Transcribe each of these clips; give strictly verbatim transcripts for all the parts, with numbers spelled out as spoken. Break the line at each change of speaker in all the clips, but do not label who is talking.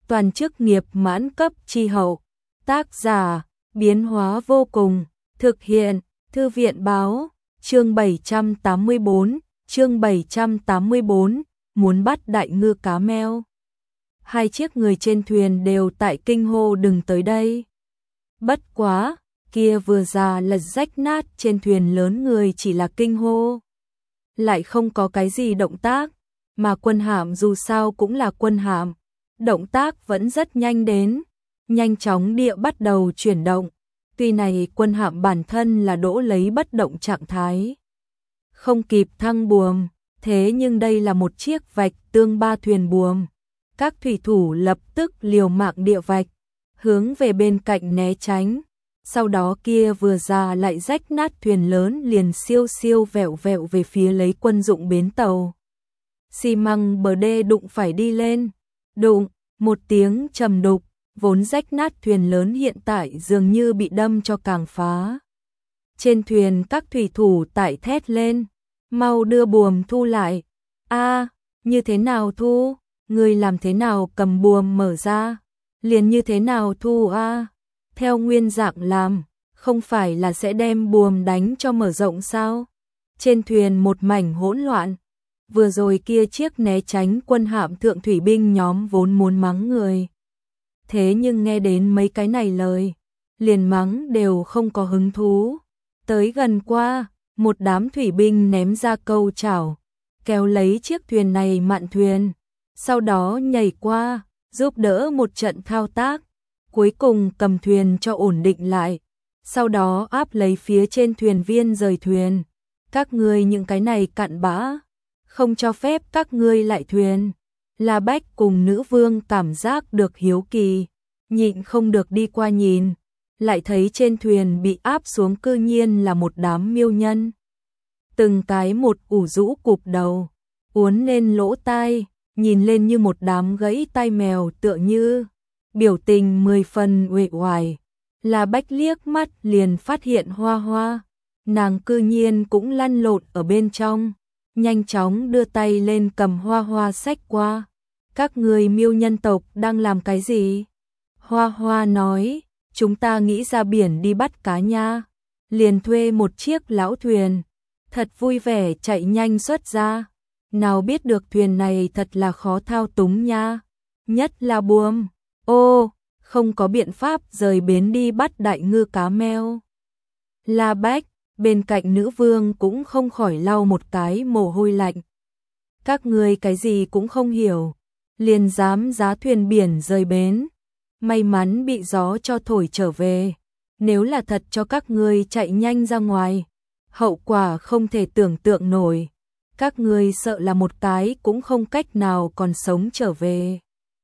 toàn chức nghiệp mãn cấp chi hậu. Tác giả, biến hóa vô cùng, thực hiện, Thư viện báo, chương bảy trăm tám mươi bốn, chương bảy trăm tám mươi bốn, muốn bắt đại ngư cá meo. Hai chiếc người trên thuyền đều tại kinh hô đừng tới đây. Bất quá, kia vừa ra lật rách nát trên thuyền lớn người chỉ là kinh hô. Lại không có cái gì động tác, mà quân hạm dù sao cũng là quân hạm. Động tác vẫn rất nhanh đến, nhanh chóng địa bắt đầu chuyển động. Tuy này quân hạm bản thân là đỗ lấy bất động trạng thái, không kịp thăng buồm, thế nhưng đây là một chiếc vạch tương ba thuyền buồm. Các thủy thủ lập tức liều mạng địa vạch, hướng về bên cạnh né tránh. Sau đó kia vừa ra lại rách nát thuyền lớn liền siêu siêu vẹo vẹo về phía lấy quân dụng bến tàu. Xi măng bờ đê đụng phải đi lên, đụng, một tiếng trầm đục, vốn rách nát thuyền lớn hiện tại dường như bị đâm cho càng phá. Trên thuyền các thủy thủ tại thét lên, mau đưa buồm thu lại. A, như thế nào thu? Người làm thế nào cầm buồm mở ra? Liền như thế nào thu a? Theo nguyên dạng làm, không phải là sẽ đem buồm đánh cho mở rộng sao? Trên thuyền một mảnh hỗn loạn. Vừa rồi kia chiếc né tránh quân hạm thượng thủy binh nhóm vốn muốn mắng người. Thế nhưng nghe đến mấy cái này lời, liền mắng đều không có hứng thú. Tới gần qua, một đám thủy binh ném ra câu chảo, kéo lấy chiếc thuyền này mạn thuyền, sau đó nhảy qua, giúp đỡ một trận thao tác, cuối cùng cầm thuyền cho ổn định lại, sau đó áp lấy phía trên thuyền viên rời thuyền. Các ngươi những cái này cặn bã, không cho phép các ngươi lại thuyền. La Bách cùng nữ vương cảm giác được hiếu kỳ, nhịn không được đi qua nhìn, lại thấy trên thuyền bị áp xuống cư nhiên là một đám miêu nhân. Từng cái một ủ rũ cụp đầu, uốn lên lỗ tai, nhìn lên như một đám gãy tai mèo tựa như, biểu tình mười phần uể oải. La Bách liếc mắt liền phát hiện Hoa Hoa, nàng cư nhiên cũng lăn lộn ở bên trong, nhanh chóng đưa tay lên cầm Hoa Hoa xách qua. Các người miêu nhân tộc đang làm cái gì? Hoa Hoa nói, chúng ta nghĩ ra biển đi bắt cá nha, liền thuê một chiếc lão thuyền, thật vui vẻ chạy nhanh xuất ra. Nào biết được thuyền này thật là khó thao túng nha, nhất là buồm. Ô, không có biện pháp rời bến đi bắt đại ngư cá meo. La Bách, bên cạnh nữ vương cũng không khỏi lau một cái mồ hôi lạnh. Các ngươi cái gì cũng không hiểu, liền dám giá thuyền biển rời bến. May mắn bị gió cho thổi trở về, nếu là thật cho các ngươi chạy nhanh ra ngoài, hậu quả không thể tưởng tượng nổi. Các ngươi sợ là một cái cũng không cách nào còn sống trở về.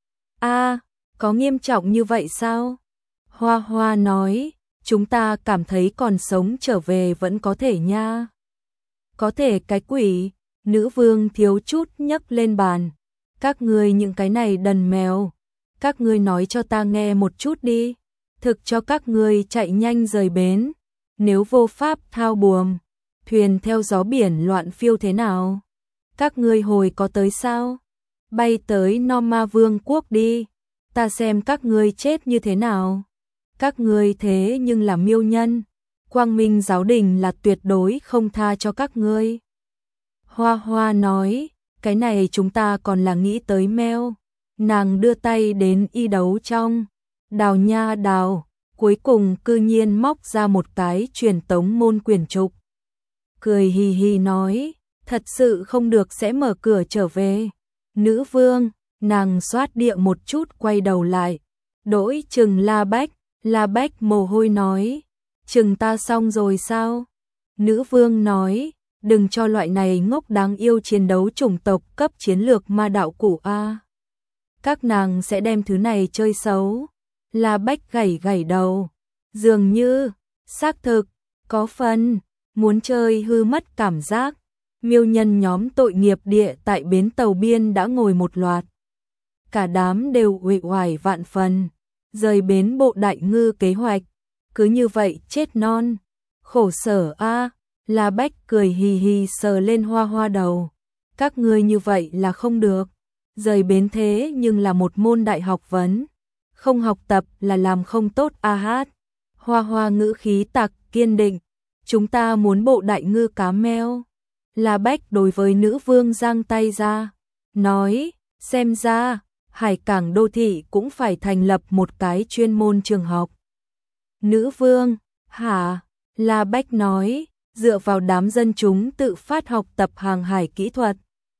A, có nghiêm trọng như vậy sao? Hoa Hoa nói, chúng ta cảm thấy còn sống trở về vẫn có thể nha. Có thể cái quỷ, nữ vương thiếu chút nhấc lên bàn. Các ngươi những cái này đần mèo, các ngươi nói cho ta nghe một chút đi. Thực cho các ngươi chạy nhanh rời bến, nếu vô pháp thao buồm, thuyền theo gió biển loạn phiêu thế nào? Các ngươi hồi có tới sao? Bay tới Norma Vương quốc đi, ta xem các ngươi chết như thế nào. Các ngươi thế nhưng là miêu nhân, Quang Minh giáo đình là tuyệt đối không tha cho các ngươi. Hoa Hoa nói, cái này chúng ta còn là nghĩ tới meo. Nàng đưa tay đến y đấu trong, đào nha đào, cuối cùng cư nhiên móc ra một cái truyền tống môn quyển trục. Cười hì hì nói, thật sự không được sẽ mở cửa trở về. Nữ vương, nàng xoát địa một chút quay đầu lại, đỗi chừng La Bách. La Bách mồ hôi nói, chừng ta xong rồi sao? Nữ vương nói, đừng cho loại này ngốc đáng yêu chiến đấu chủng tộc cấp chiến lược ma đạo cụ a. Các nàng sẽ đem thứ này chơi xấu. La Bách gảy gảy đầu, dường như, xác thực, có phần, muốn chơi hư mất cảm giác. Miêu nhân nhóm tội nghiệp địa tại bến tàu biên đã ngồi một loạt. Cả đám đều uể oải vạn phần, rời bến bộ đại ngư kế hoạch, cứ như vậy chết non. Khổ sở a. La Bách cười hì hì sờ lên Hoa Hoa đầu. Các ngươi như vậy là không được. Rời bến thế nhưng là một môn đại học vấn. Không học tập là làm không tốt a hát. Hoa Hoa ngữ khí tặc kiên định. Chúng ta muốn bộ đại ngư cá meo. La Bách đối với nữ vương giang tay ra. Nói, xem ra, hải cảng đô thị cũng phải thành lập một cái chuyên môn trường học. Nữ vương, hả? La Bách nói, dựa vào đám dân chúng tự phát học tập hàng hải kỹ thuật.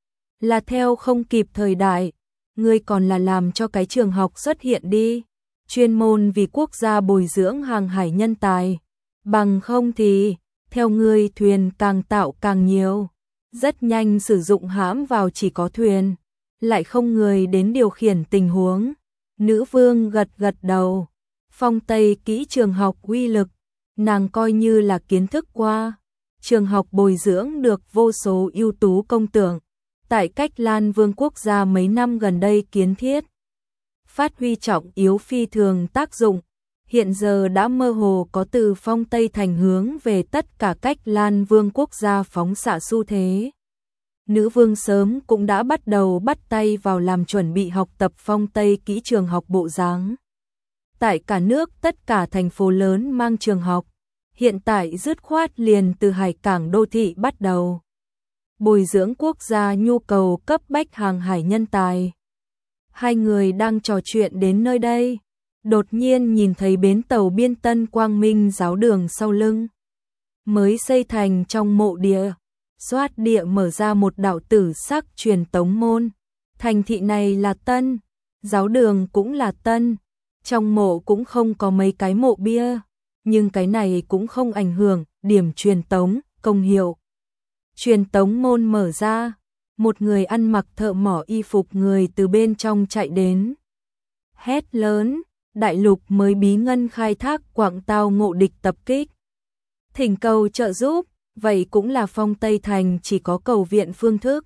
Là theo không kịp thời đại, ngươi còn là làm cho cái trường học xuất hiện đi. Chuyên môn vì quốc gia bồi dưỡng hàng hải nhân tài. Bằng không thì, theo ngươi thuyền càng tạo càng nhiều. Rất nhanh sử dụng hãm vào chỉ có thuyền. Lại không người đến điều khiển tình huống. Nữ vương gật gật đầu. Phong Tây kỹ trường học uy lực. Nàng coi như là kiến thức qua. Trường học bồi dưỡng được vô số ưu tú công tượng. Tại cách Lan Vương quốc gia mấy năm gần đây kiến thiết. Phát huy trọng yếu phi thường tác dụng. Hiện giờ đã mơ hồ có từ Phong Tây thành hướng về tất cả cách Lan Vương quốc gia phóng xạ xu thế. Nữ vương sớm cũng đã bắt đầu bắt tay vào làm chuẩn bị học tập Phong Tây kỹ trường học bộ dáng. Tại cả nước tất cả thành phố lớn mang trường học. Hiện tại dứt khoát liền từ hải cảng đô thị bắt đầu. Bồi dưỡng quốc gia nhu cầu cấp bách hàng hải nhân tài. Hai người đang trò chuyện đến nơi đây. Đột nhiên nhìn thấy bến tàu biên Tân Quang Minh giáo đường sau lưng. Mới xây thành trong mộ địa. Xoát địa mở ra một đạo tử sắc truyền tống môn. Thành thị này là tân. Giáo đường cũng là tân. Trong mộ cũng không có mấy cái mộ bia. Nhưng cái này cũng không ảnh hưởng điểm truyền tống, công hiệu. Truyền tống môn mở ra. Một người ăn mặc thợ mỏ y phục người từ bên trong chạy đến. Hét lớn, đại lục mới bí ngân khai thác quạng tao ngộ địch tập kích. Thỉnh cầu trợ giúp, vậy cũng là Phong Tây thành chỉ có cầu viện phương thức.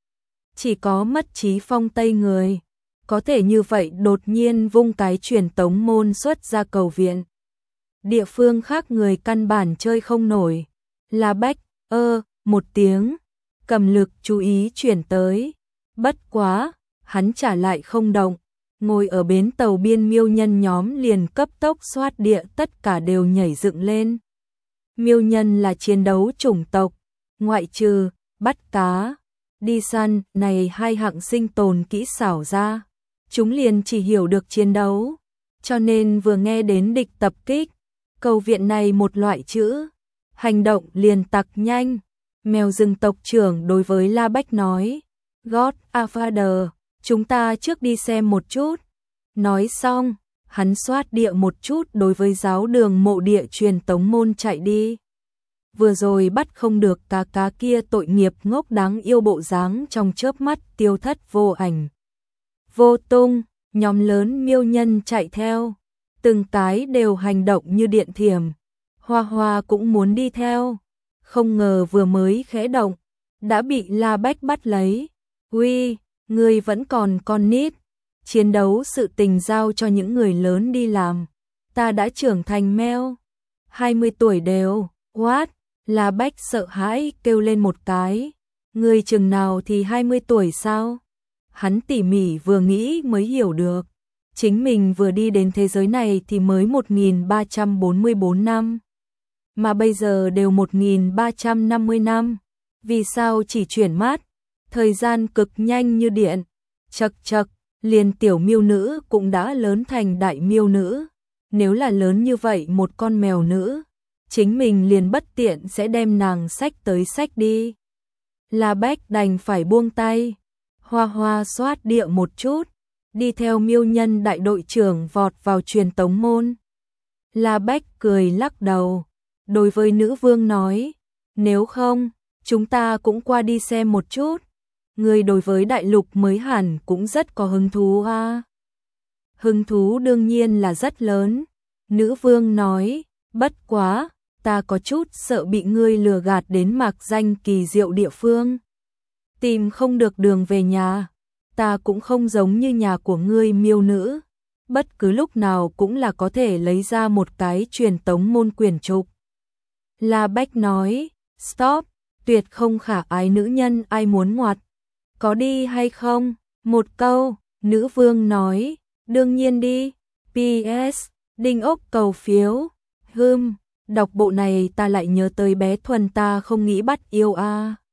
Chỉ có mất trí Phong Tây người. Có thể như vậy đột nhiên vung cái truyền tống môn xuất ra cầu viện. Địa phương khác người căn bản chơi không nổi. La Bách, ơ, một tiếng. Cầm lực chú ý chuyển tới. Bất quá, hắn trả lại không động. Ngồi ở bến tàu biên miêu nhân nhóm liền cấp tốc xoát địa tất cả đều nhảy dựng lên. Miêu nhân là chiến đấu chủng tộc. Ngoại trừ, bắt cá, đi săn này hai hạng sinh tồn kỹ xảo ra. Chúng liền chỉ hiểu được chiến đấu. Cho nên vừa nghe đến địch tập kích. Cầu viện này một loại chữ. Hành động liền tặc nhanh. Mèo rừng tộc trưởng đối với La Bách nói. God a Father, chúng ta trước đi xem một chút. Nói xong, hắn xoát địa một chút đối với giáo đường mộ địa truyền tống môn chạy đi. Vừa rồi bắt không được cá cá kia tội nghiệp ngốc đáng yêu bộ dáng trong chớp mắt tiêu thất vô ảnh. Vô tung, nhóm lớn miêu nhân chạy theo. Từng cái đều hành động như điện thiểm. Hoa Hoa cũng muốn đi theo. Không ngờ vừa mới khẽ động, đã bị La Bách bắt lấy. Uy, ngươi vẫn còn con nít. Chiến đấu sự tình giao cho những người lớn đi làm. Ta đã trưởng thành meo. hai mươi tuổi đều. What? La Bách sợ hãi kêu lên một cái. Ngươi chừng nào thì hai mươi tuổi sao? Hắn tỉ mỉ vừa nghĩ mới hiểu được. Chính mình vừa đi đến thế giới này thì mới một nghìn ba trăm bốn mươi tư năm. Mà bây giờ đều một nghìn ba trăm năm mươi năm. Vì sao chỉ chuyển mắt? Thời gian cực nhanh như điện. Chậc chậc, liền tiểu miêu nữ cũng đã lớn thành đại miêu nữ. Nếu là lớn như vậy một con mèo nữ, chính mình liền bất tiện sẽ đem nàng xách tới xách đi. La Bách đành phải buông tay. Hoa Hoa xoát địa một chút, đi theo miêu nhân đại đội trưởng vọt vào truyền tống môn. La Bách cười lắc đầu, đối với nữ vương nói, nếu không, chúng ta cũng qua đi xem một chút. Người đối với đại lục mới hẳn cũng rất có hứng thú à. Hứng thú đương nhiên là rất lớn. Nữ vương nói, bất quá, ta có chút sợ bị ngươi lừa gạt đến mạc danh kỳ diệu địa phương. Tìm không được đường về nhà. Ta cũng không giống như nhà của ngươi miêu nữ. Bất cứ lúc nào cũng là có thể lấy ra một cái truyền tống môn quyển trục. La Bách nói, stop, tuyệt không khả ái nữ nhân ai muốn ngoặt. Có đi hay không? Một câu, nữ vương nói, đương nhiên đi. pê ét, Đinh Ốc cầu phiếu. Hừm, đọc bộ này ta lại nhớ tới bé Thuần ta không nghĩ bắt yêu a. À.